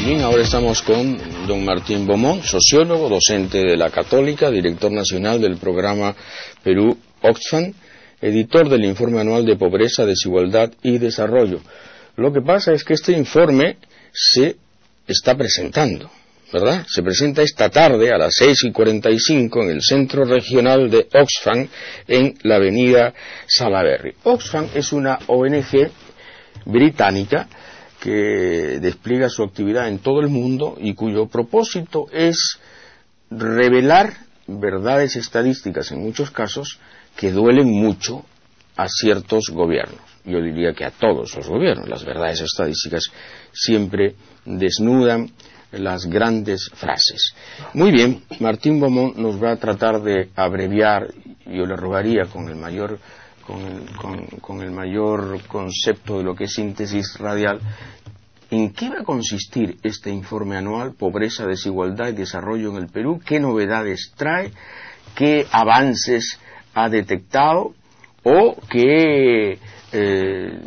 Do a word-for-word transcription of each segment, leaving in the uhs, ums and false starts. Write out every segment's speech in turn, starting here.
Bien, ahora estamos con don Martín Beaumont, sociólogo, docente de la Católica, director nacional del programa Perú Oxfam, editor del informe anual de pobreza, desigualdad y desarrollo. Lo que pasa es que este informe se está presentando, ¿verdad? Se presenta esta tarde a las seis y cuarenta y cinco en el Centro Regional de Oxfam, en la avenida Salaberry. Oxfam es una O N G británica que despliega su actividad en todo el mundo y cuyo propósito es revelar verdades estadísticas, en muchos casos, que duelen mucho a ciertos gobiernos. Yo diría que a todos los gobiernos. Las verdades estadísticas siempre desnudan las grandes frases. Muy bien, Martín Beaumont nos va a tratar de abreviar, yo le rogaría con el mayor con el, con, con el mayor concepto de lo que es síntesis radial, ¿en qué va a consistir este informe anual, Pobreza, Desigualdad y Desarrollo en el Perú? ¿Qué novedades trae? ¿Qué avances ha detectado? ¿O qué eh,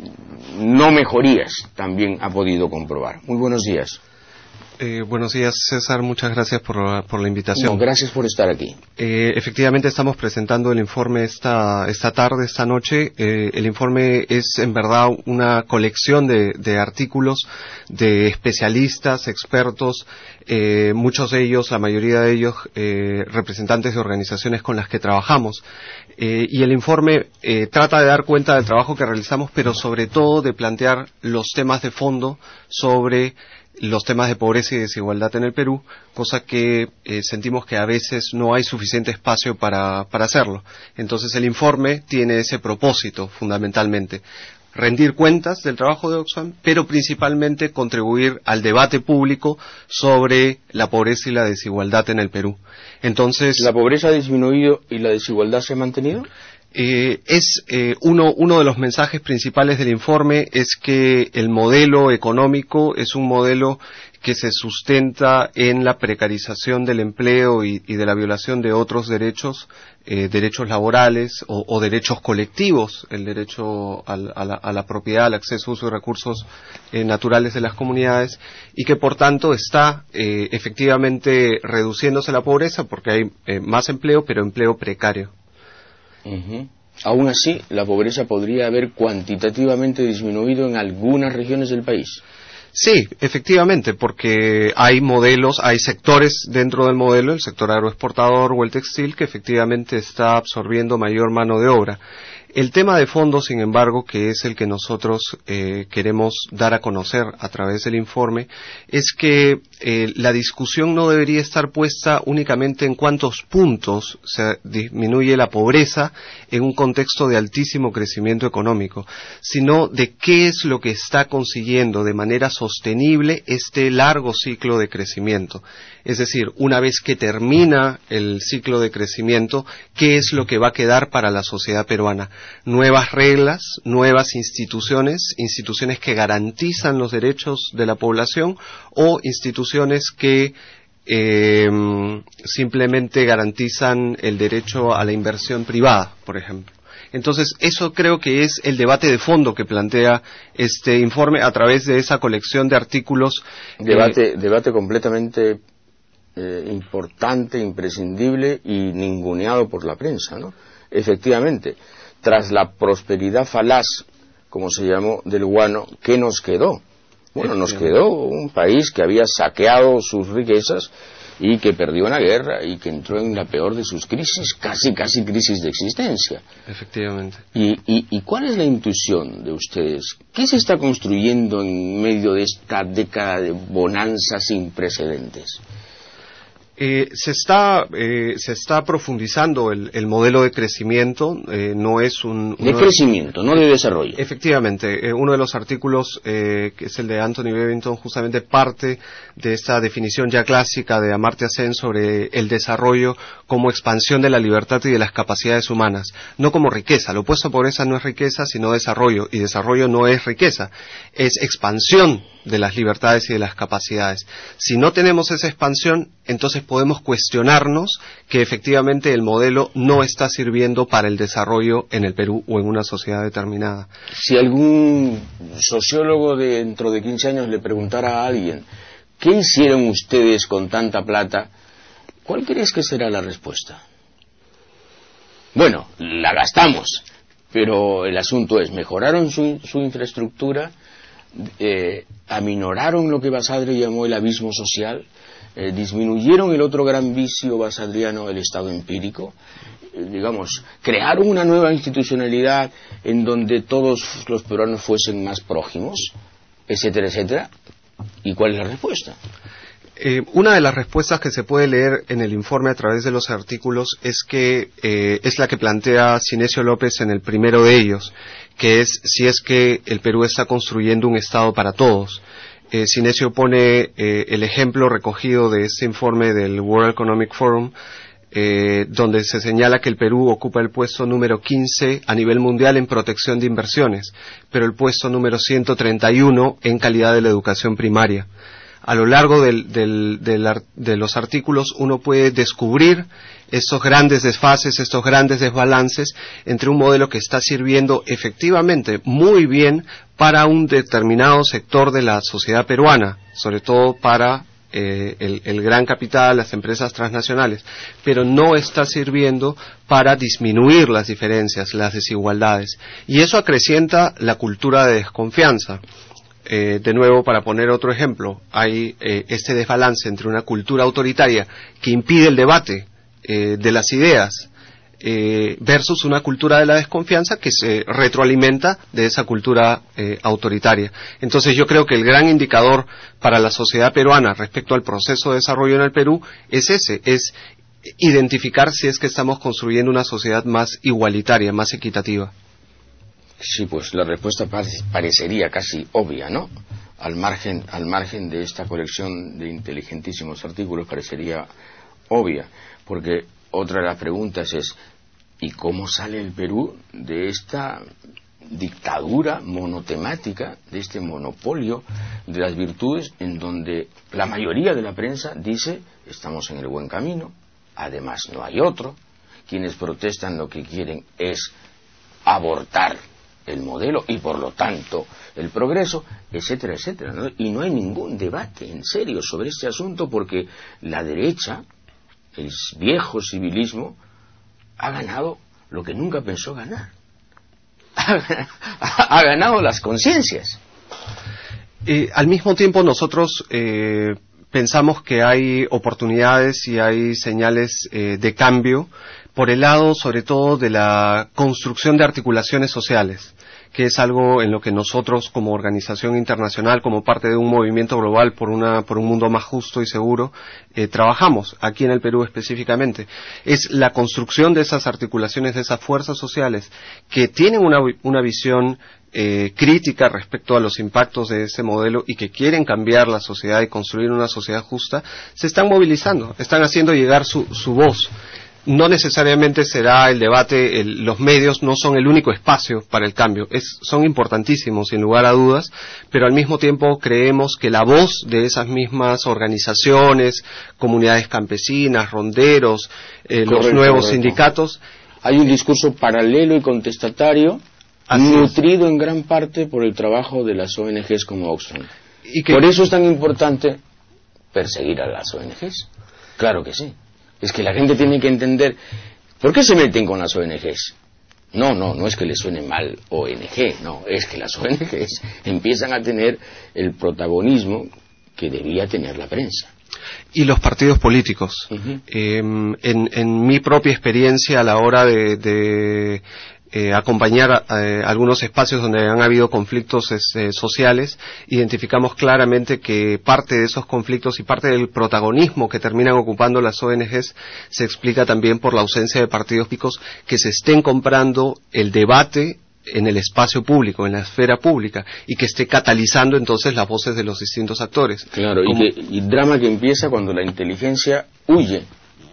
no mejorías también ha podido comprobar? Muy buenos días. Eh, buenos días, César, muchas gracias por, por la invitación. No, gracias por estar aquí. Eh, efectivamente estamos presentando el informe esta, esta tarde, esta noche. Eh, el informe es en verdad una colección de, de artículos de especialistas, expertos, eh, muchos de ellos, la mayoría de ellos, eh, representantes de organizaciones con las que trabajamos. Eh, y el informe eh, trata de dar cuenta del trabajo que realizamos, pero sobre todo de plantear los temas de fondo sobre los temas de pobreza y desigualdad en el Perú, cosa que eh, sentimos que a veces no hay suficiente espacio para, para hacerlo. Entonces el informe tiene ese propósito, fundamentalmente, rendir cuentas del trabajo de Oxfam, pero principalmente contribuir al debate público sobre la pobreza y la desigualdad en el Perú. Entonces, ¿la pobreza ha disminuido y la desigualdad se ha mantenido? Eh, es eh, uno, uno de los mensajes principales del informe es que el modelo económico es un modelo que se sustenta en la precarización del empleo y, y de la violación de otros derechos, eh, derechos laborales o, o derechos colectivos, el derecho al, a, la, a la propiedad, al acceso a uso de recursos eh, naturales de las comunidades, y que por tanto está eh, efectivamente reduciéndose la pobreza porque hay eh, más empleo, pero empleo precario. Uh-huh. Aún así, la pobreza podría haber cuantitativamente disminuido en algunas regiones del país. Sí, efectivamente, porque hay modelos, hay sectores dentro del modelo, el sector agroexportador o el textil, que efectivamente está absorbiendo mayor mano de obra. El tema de fondo, sin embargo, que es el que nosotros eh, queremos dar a conocer a través del informe, es que eh, la discusión no debería estar puesta únicamente en cuántos puntos se disminuye la pobreza en un contexto de altísimo crecimiento económico, sino de qué es lo que está consiguiendo de manera sostenible este largo ciclo de crecimiento. Es decir, una vez que termina el ciclo de crecimiento, ¿qué es lo que va a quedar para la sociedad peruana? Nuevas reglas, nuevas instituciones, instituciones que garantizan los derechos de la población o instituciones que eh, simplemente garantizan el derecho a la inversión privada, por ejemplo. Entonces, eso creo que es el debate de fondo que plantea este informe a través de esa colección de artículos. Debate, eh, debate completamente eh, importante, imprescindible y ninguneado por la prensa, ¿no? Efectivamente, tras la prosperidad falaz, como se llamó, del guano, ¿qué nos quedó? Bueno, nos quedó un país que había saqueado sus riquezas y que perdió una guerra y que entró en la peor de sus crisis, casi, casi crisis de existencia. Efectivamente. ¿Y, y, y cuál es la intuición de ustedes? ¿Qué se está construyendo en medio de esta década de bonanza sin precedentes? Eh, se está eh, se está profundizando el, el modelo de crecimiento, eh, no es un... De crecimiento, no de desarrollo. Efectivamente, eh, uno de los artículos, eh, que es el de Anthony Bevington, justamente parte de esta definición ya clásica de Amartya Sen sobre el desarrollo como expansión de la libertad y de las capacidades humanas, no como riqueza. Lo opuesto a pobreza no es riqueza, sino desarrollo, y desarrollo no es riqueza, es expansión de las libertades y de las capacidades. Si no tenemos esa expansión, entonces podemos cuestionarnos que efectivamente el modelo no está sirviendo para el desarrollo en el Perú o en una sociedad determinada. Si algún sociólogo de dentro de quince años le preguntara a alguien ¿qué hicieron ustedes con tanta plata? ¿Cuál crees que será la respuesta? Bueno, la gastamos, pero el asunto es, ¿mejoraron su, su infraestructura? Eh, ¿aminoraron lo que Basadre llamó el abismo social? Eh, ¿disminuyeron el otro gran vicio basadriano, el Estado empírico? Eh, digamos, ¿crearon una nueva institucionalidad en donde todos los peruanos fuesen más prójimos? Etcétera, etcétera. ¿Y cuál es la respuesta? Eh, una de las respuestas que se puede leer en el informe a través de los artículos es que eh, es la que plantea Sinesio López en el primero de ellos, que es si es que el Perú está construyendo un Estado para todos. Eh, Sinesio pone eh, el ejemplo recogido de este informe del World Economic Forum, eh, donde se señala que el Perú ocupa el puesto número quince a nivel mundial en protección de inversiones, pero el puesto número ciento treinta y uno en calidad de la educación primaria. A lo largo del, del, del, de los artículos uno puede descubrir estos grandes desfases, estos grandes desbalances entre un modelo que está sirviendo efectivamente muy bien para un determinado sector de la sociedad peruana, sobre todo para eh, el, el gran capital, las empresas transnacionales, pero no está sirviendo para disminuir las diferencias, las desigualdades, y eso acrecienta la cultura de desconfianza. Eh, de nuevo, para poner otro ejemplo, hay eh, este desbalance entre una cultura autoritaria que impide el debate eh, de las ideas eh, versus una cultura de la desconfianza que se retroalimenta de esa cultura eh, autoritaria. Entonces yo creo que el gran indicador para la sociedad peruana respecto al proceso de desarrollo en el Perú es ese, es identificar si es que estamos construyendo una sociedad más igualitaria, más equitativa. Sí, pues la respuesta parecería casi obvia, ¿no? Al margen, al margen de esta colección de inteligentísimos artículos parecería obvia, porque otra de las preguntas es, ¿y cómo sale el Perú de esta dictadura monotemática, de este monopolio de las virtudes, en donde la mayoría de la prensa dice, estamos en el buen camino, además no hay otro, quienes protestan lo que quieren es abortar el modelo y por lo tanto el progreso, etcétera, etcétera, ¿no? Y no hay ningún debate en serio sobre este asunto porque la derecha, el viejo civilismo, ha ganado lo que nunca pensó ganar. Ha, ha ganado las conciencias. Eh, al mismo tiempo nosotros eh, pensamos que hay oportunidades y hay señales eh, de cambio por el lado, sobre todo, de la construcción de articulaciones sociales, que es algo en lo que nosotros, como organización internacional, como parte de un movimiento global por una por un mundo más justo y seguro, eh, trabajamos, aquí en el Perú específicamente. Es la construcción de esas articulaciones, de esas fuerzas sociales, que tienen una, una visión eh, crítica respecto a los impactos de ese modelo y que quieren cambiar la sociedad y construir una sociedad justa, se están movilizando, están haciendo llegar su, su voz. No necesariamente será el debate, el, los medios no son el único espacio para el cambio, es, son importantísimos sin lugar a dudas, pero al mismo tiempo creemos que la voz de esas mismas organizaciones, comunidades campesinas, ronderos, eh, correcto, los nuevos correcto. sindicatos. Hay un discurso paralelo y contestatario, Así nutrido es. en gran parte por el trabajo de las O N Ges como Oxfam. Y que, por eso es tan importante perseguir a las O N Ges. Claro que sí. Es que la gente tiene que entender, ¿por qué se meten con las O N Ges? No, no, no es que les suene mal O N G, no, es que las O N Ges empiezan a tener el protagonismo que debía tener la prensa. Y los partidos políticos. Uh-huh. Eh, en, en mi propia experiencia a la hora de... de Eh, acompañar a, eh, algunos espacios donde han habido conflictos eh, sociales, identificamos claramente que parte de esos conflictos y parte del protagonismo que terminan ocupando las O N Ges se explica también por la ausencia de partidos políticos que se estén comprando el debate en el espacio público, en la esfera pública, y que esté catalizando entonces las voces de los distintos actores. Claro, Como... y, que, y drama que empieza cuando la inteligencia huye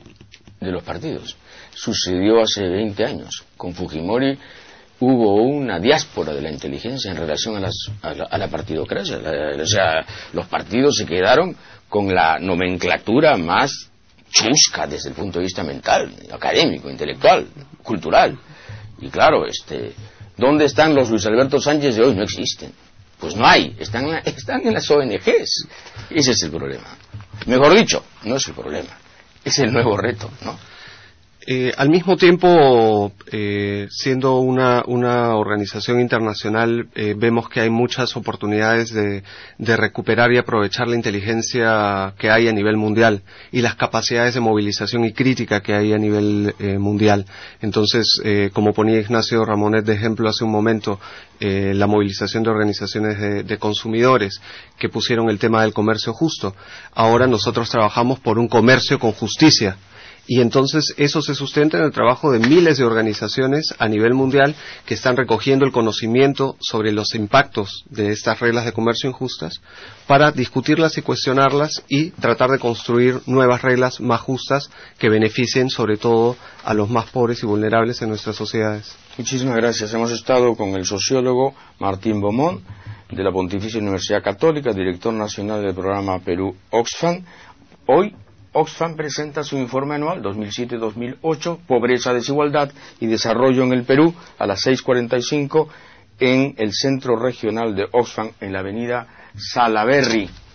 de los partidos. Sucedió hace veinte años. Con Fujimori hubo una diáspora de la inteligencia en relación a, las, a, la, a la partidocracia. La, o sea, los partidos se quedaron con la nomenclatura más chusca desde el punto de vista mental, académico, intelectual, cultural. Y claro, este, ¿dónde están los Luis Alberto Sánchez de hoy? No existen. Pues no hay, están, están en las O N Ges. Ese es el problema. Mejor dicho, no es el problema, es el nuevo reto, ¿no? Eh, al mismo tiempo, eh, siendo una, una organización internacional, eh, vemos que hay muchas oportunidades de, de recuperar y aprovechar la inteligencia que hay a nivel mundial y las capacidades de movilización y crítica que hay a nivel eh, mundial. Entonces, eh, como ponía Ignacio Ramonet de ejemplo hace un momento, eh, la movilización de organizaciones de, de consumidores que pusieron el tema del comercio justo. Ahora nosotros trabajamos por un comercio con justicia. Y entonces eso se sustenta en el trabajo de miles de organizaciones a nivel mundial que están recogiendo el conocimiento sobre los impactos de estas reglas de comercio injustas para discutirlas y cuestionarlas y tratar de construir nuevas reglas más justas que beneficien sobre todo a los más pobres y vulnerables en nuestras sociedades. Muchísimas gracias. Hemos estado con el sociólogo Martín Beaumont de la Pontificia Universidad Católica, director nacional del programa Perú Oxfam. Hoy Oxfam presenta su informe anual dos mil siete dos mil ocho, Pobreza, Desigualdad y Desarrollo en el Perú, a las seis cuarenta y cinco en el Centro Regional de Oxfam, en la avenida Salaberry.